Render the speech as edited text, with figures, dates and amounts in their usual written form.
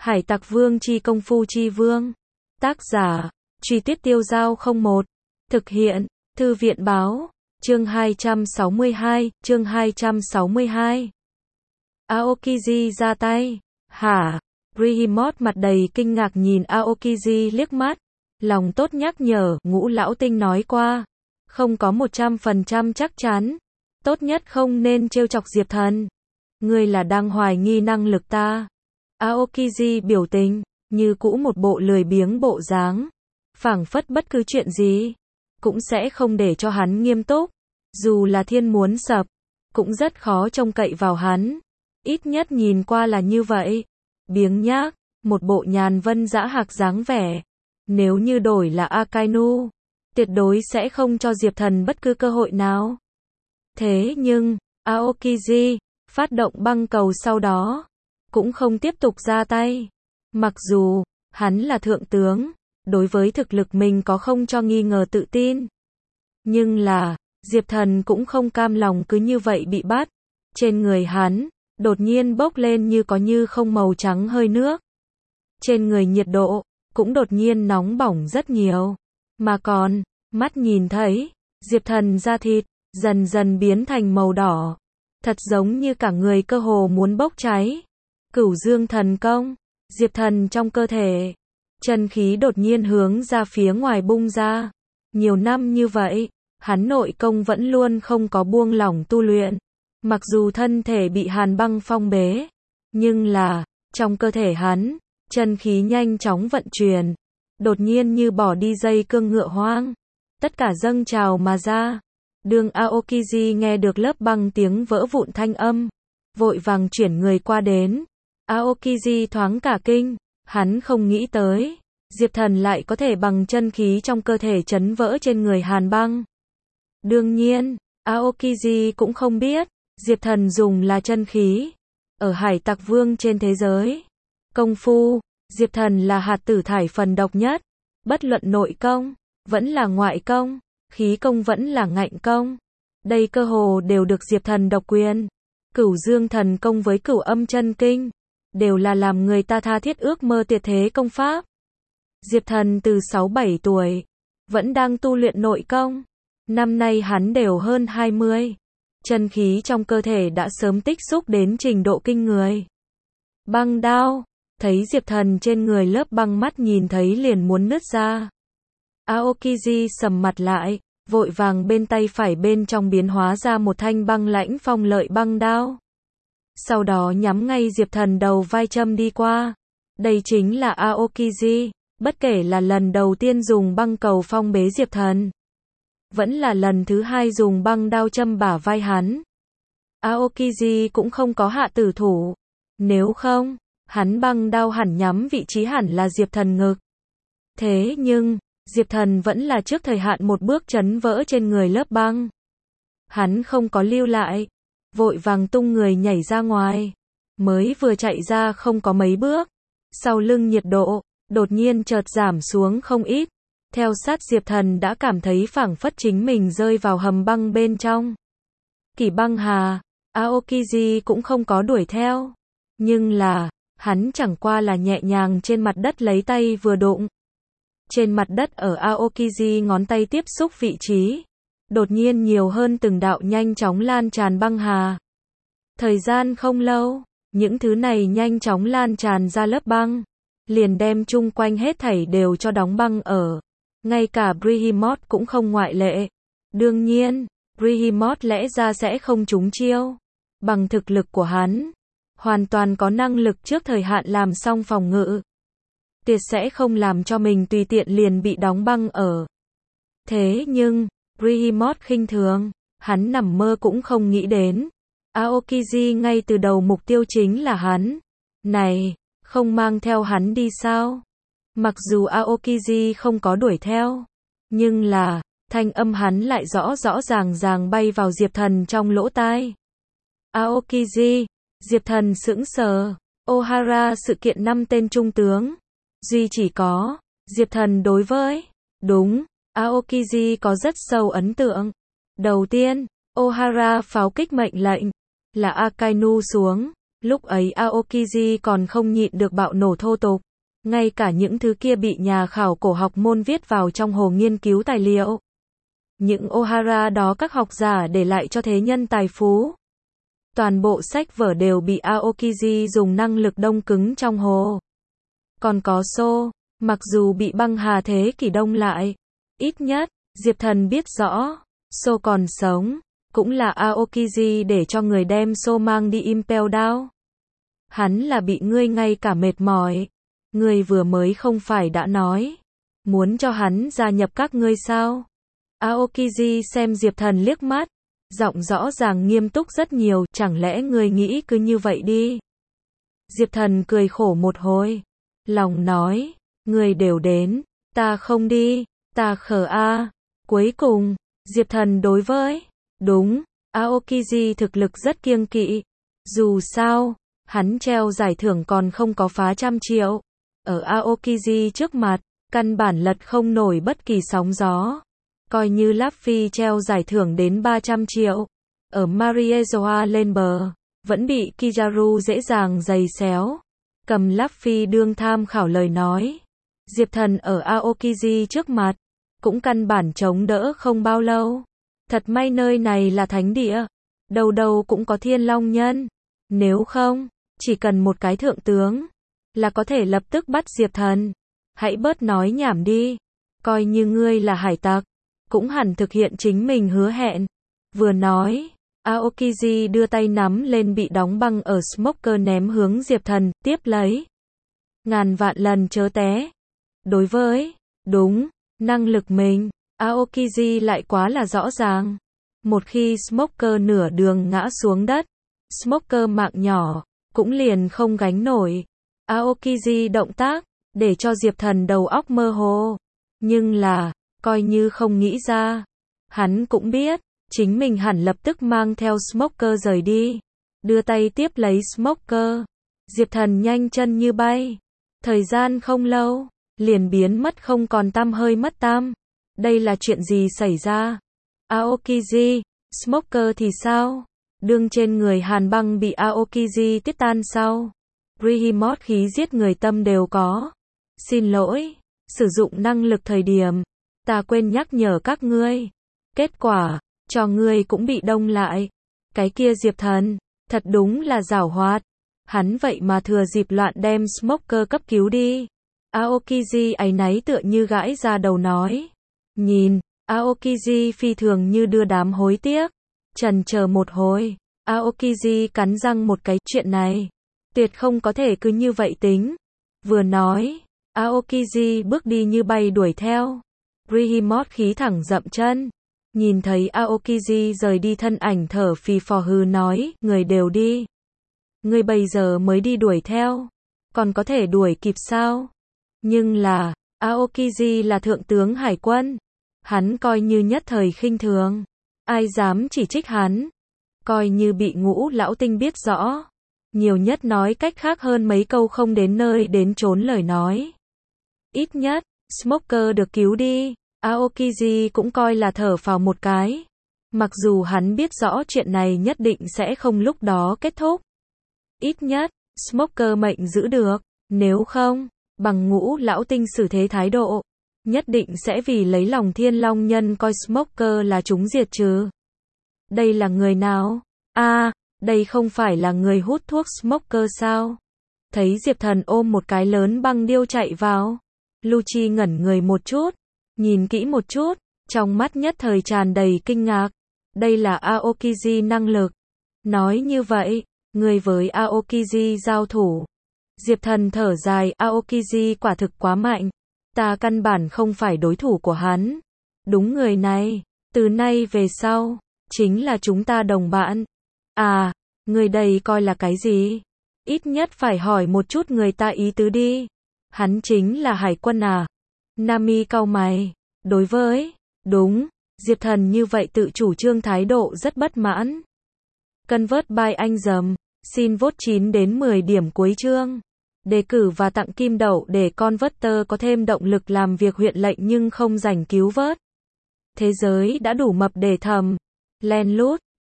Hải Tặc Vương chi công phu chi vương. Tác giả, Truy Tuyết Tiêu Giao 01. Thực hiện, Thư viện báo, chương 262. Aokiji ra tay. Hả? Brihimot mặt đầy kinh ngạc nhìn Aokiji liếc mắt. Lòng tốt nhắc nhở, Ngũ lão tinh nói qua. Không có 100% chắc chắn. Tốt nhất không nên trêu chọc Diệp Thần. Ngươi là đang hoài nghi năng lực ta. Aokiji biểu tình, như cũ một bộ lười biếng bộ dáng. Phảng phất bất cứ chuyện gì, cũng sẽ không để cho hắn nghiêm túc. Dù là thiên muốn sập, cũng rất khó trông cậy vào hắn. Ít nhất nhìn qua là như vậy. Biếng nhác, một bộ nhàn vân dã hạc dáng vẻ. Nếu như đổi là Akainu, tuyệt đối sẽ không cho Diệp Thần bất cứ cơ hội nào. Thế nhưng, Aokiji, phát động băng cầu sau đó, cũng không tiếp tục ra tay. Mặc dù, hắn là thượng tướng, đối với thực lực mình có không cho nghi ngờ tự tin. Nhưng là, Diệp Thần cũng không cam lòng cứ như vậy bị bắt. Trên người hắn, đột nhiên bốc lên như có như không màu trắng hơi nước. Trên người nhiệt độ, cũng đột nhiên nóng bỏng rất nhiều. Mà còn, mắt nhìn thấy, Diệp Thần da thịt, dần dần biến thành màu đỏ. Thật giống như cả người cơ hồ muốn bốc cháy. Cửu Dương thần công, Diệp Thần trong cơ thể. Chân khí đột nhiên hướng ra phía ngoài bung ra. Nhiều năm như vậy, hắn nội công vẫn luôn không có buông lỏng tu luyện. Mặc dù thân thể bị hàn băng phong bế, nhưng là, trong cơ thể hắn, chân khí nhanh chóng vận chuyển. Đột nhiên như bỏ đi dây cương ngựa hoang. Tất cả dâng trào mà ra. Đường Aokiji nghe được lớp băng tiếng vỡ vụn thanh âm. Vội vàng chuyển người qua đến. Aokiji thoáng cả kinh. Hắn không nghĩ tới. Diệp Thần lại có thể bằng chân khí trong cơ thể chấn vỡ trên người hàn băng. Đương nhiên, Aokiji cũng không biết. Diệp Thần dùng là chân khí. Ở Hải Tặc Vương trên thế giới. Công phu, Diệp Thần là hạt tử thải phần độc nhất. Bất luận nội công, vẫn là ngoại công. Khí công vẫn là ngạnh công. Đây cơ hồ đều được Diệp Thần độc quyền. Cửu Dương thần công với Cửu Âm chân kinh, đều là làm người ta tha thiết ước mơ tuyệt thế công pháp. Diệp Thần từ 6-7 tuổi, vẫn đang tu luyện nội công. Năm nay hắn đều hơn 20. Chân khí trong cơ thể đã sớm tích xúc đến trình độ kinh người. Băng đao, thấy Diệp Thần trên người lớp băng mắt nhìn thấy liền muốn nứt ra. Aokiji sầm mặt lại, vội vàng bên tay phải bên trong biến hóa ra một thanh băng lãnh phong lợi băng đao. Sau đó nhắm ngay Diệp Thần đầu vai châm đi qua. Đây chính là Aokiji, bất kể là lần đầu tiên dùng băng cầu phong bế Diệp Thần, vẫn là lần thứ hai dùng băng đao châm bả vai hắn. Aokiji cũng không có hạ tử thủ. Nếu không, hắn băng đao hẳn nhắm vị trí hẳn là Diệp Thần ngực. Thế nhưng, Diệp Thần vẫn là trước thời hạn một bước chấn vỡ trên người lớp băng. Hắn không có lưu lại, vội vàng tung người nhảy ra ngoài. Mới vừa chạy ra không có mấy bước, sau lưng nhiệt độ đột nhiên chợt giảm xuống không ít. Theo sát Diệp Thần đã cảm thấy phảng phất chính mình rơi vào hầm băng bên trong. Kỷ băng hà, Aokiji cũng không có đuổi theo. Nhưng là, hắn chẳng qua là nhẹ nhàng trên mặt đất lấy tay vừa đụng. Trên mặt đất ở Aokiji ngón tay tiếp xúc vị trí. Đột nhiên nhiều hơn từng đạo nhanh chóng lan tràn băng hà. Thời gian không lâu, những thứ này nhanh chóng lan tràn ra lớp băng. Liền đem chung quanh hết thảy đều cho đóng băng ở. Ngay cả Brihimot cũng không ngoại lệ. Đương nhiên, Brihimot lẽ ra sẽ không trúng chiêu. Bằng thực lực của hắn, hoàn toàn có năng lực trước thời hạn làm xong phòng ngự. Tuyệt sẽ không làm cho mình tùy tiện liền bị đóng băng ở. Thế nhưng, Brihimot khinh thường, hắn nằm mơ cũng không nghĩ đến. Aokiji ngay từ đầu mục tiêu chính là hắn. Này, không mang theo hắn đi sao? Mặc dù Aokiji không có đuổi theo, nhưng là, thanh âm hắn lại rõ rõ ràng bay vào Diệp Thần trong lỗ tai. Aokiji, Diệp Thần sững sờ. Ohara sự kiện 5 tên trung tướng. Duy chỉ có, Diệp Thần đối với, đúng, Aokiji có rất sâu ấn tượng. Đầu tiên, Ohara pháo kích mệnh lệnh, là Akainu xuống. Lúc ấy Aokiji còn không nhịn được bạo nổ thô tục. Ngay cả những thứ kia bị nhà khảo cổ học môn viết vào trong hồ nghiên cứu tài liệu. Những Ohara đó các học giả để lại cho thế nhân tài phú. Toàn bộ sách vở đều bị Aokiji dùng năng lực đông cứng trong hồ. Còn có Sô, mặc dù bị băng hà thế kỷ đông lại, ít nhất, Diệp Thần biết rõ, Sô còn sống, cũng là Aokiji để cho người đem Sô mang đi Impel Down. Hắn là bị ngươi ngay cả mệt mỏi. Ngươi vừa mới không phải đã nói, muốn cho hắn gia nhập các ngươi sao? Aokiji xem Diệp Thần liếc mắt, giọng rõ ràng nghiêm túc rất nhiều, chẳng lẽ ngươi nghĩ cứ như vậy đi? Diệp Thần cười khổ một hồi, lòng nói, ngươi đều đến, ta không đi, ta khờ a. Cuối cùng, Diệp Thần đối với, đúng, Aokiji thực lực rất kiêng kỵ. Dù sao, hắn treo giải thưởng còn không có phá 100 triệu. Ở Aokiji trước mặt, căn bản lật không nổi bất kỳ sóng gió. Coi như Luffy treo giải thưởng đến 300 triệu. Ở Mariezoa lên bờ, vẫn bị Kizaru dễ dàng giày xéo. Cầm Luffy đương tham khảo lời nói. Diệp Thần ở Aokiji trước mặt, cũng căn bản chống đỡ không bao lâu. Thật may nơi này là thánh địa. Đâu đâu cũng có Thiên Long Nhân. Nếu không, chỉ cần một cái thượng tướng, là có thể lập tức bắt Diệp Thần. Hãy bớt nói nhảm đi. Coi như ngươi là hải tặc, cũng hẳn thực hiện chính mình hứa hẹn. Vừa nói, Aokiji đưa tay nắm lên bị đóng băng ở Smoker ném hướng Diệp Thần, tiếp lấy. Ngàn vạn lần chớ té. Đối với, đúng, năng lực mình, Aokiji lại quá là rõ ràng. Một khi Smoker nửa đường ngã xuống đất, Smoker mạng nhỏ, cũng liền không gánh nổi. Aokiji động tác, để cho Diệp Thần đầu óc mơ hồ. Nhưng là, coi như không nghĩ ra. Hắn cũng biết, chính mình hẳn lập tức mang theo Smoker rời đi. Đưa tay tiếp lấy Smoker. Diệp Thần nhanh chân như bay. Thời gian không lâu, liền biến mất không còn tăm hơi mất tăm. Đây là chuyện gì xảy ra? Aokiji, Smoker thì sao? Đương trên người hàn băng bị Aokiji tiết tan sau. Brihimot khí giết người tâm đều có. Xin lỗi, sử dụng năng lực thời điểm, ta quên nhắc nhở các ngươi. Kết quả, cho ngươi cũng bị đông lại. Cái kia Diệp Thần, thật đúng là giảo hoạt. Hắn vậy mà thừa dịp loạn đem Smoker cấp cứu đi. Aokiji áy náy tựa như gãi ra đầu nói. Nhìn, Aokiji phi thường như đưa đám hối tiếc. Chần chờ một hồi, Aokiji cắn răng một cái, chuyện này tuyệt không có thể cứ như vậy tính. Vừa nói, Aokiji bước đi như bay đuổi theo. Brihimot khí thẳng dậm chân. Nhìn thấy Aokiji rời đi thân ảnh thở phì phò hừ nói, người đều đi. Người bây giờ mới đi đuổi theo. Còn có thể đuổi kịp sao? Nhưng là, Aokiji là thượng tướng hải quân. Hắn coi như nhất thời khinh thường. Ai dám chỉ trích hắn? Coi như bị Ngũ lão tinh biết rõ. Nhiều nhất nói cách khác hơn mấy câu không đến nơi đến chốn lời nói. Ít nhất, Smoker được cứu đi. Aokiji cũng coi là thở phào một cái. Mặc dù hắn biết rõ chuyện này nhất định sẽ không lúc đó kết thúc. Ít nhất, Smoker mệnh giữ được. Nếu không, bằng Ngũ lão tinh xử thế thái độ, nhất định sẽ vì lấy lòng Thiên Long Nhân coi Smoker là chúng diệt trừ. Đây là người nào? Đây không phải là người hút thuốc Smoker sao? Thấy Diệp Thần ôm một cái lớn băng điêu chạy vào. Lucci ngẩn người một chút, nhìn kỹ một chút, trong mắt nhất thời tràn đầy kinh ngạc. Đây là Aokiji năng lực. Nói như vậy, người với Aokiji giao thủ. Diệp Thần thở dài, Aokiji quả thực quá mạnh. Ta căn bản không phải đối thủ của hắn. Đúng người này, từ nay về sau, chính là chúng ta đồng bạn. Người đây coi là cái gì? Ít nhất phải hỏi một chút người ta ý tứ đi. Hắn chính là hải quân à? Nami cau mày. Đối với, đúng, Diệp Thần như vậy tự chủ trương thái độ rất bất mãn. Convert by anh dầm, xin vote 9 đến 10 điểm cuối chương. Đề cử và tặng kim đậu để Converter có thêm động lực làm việc huyện lệnh nhưng không rảnh cứu vớt. Thế giới đã đủ mập để thầm, len lút.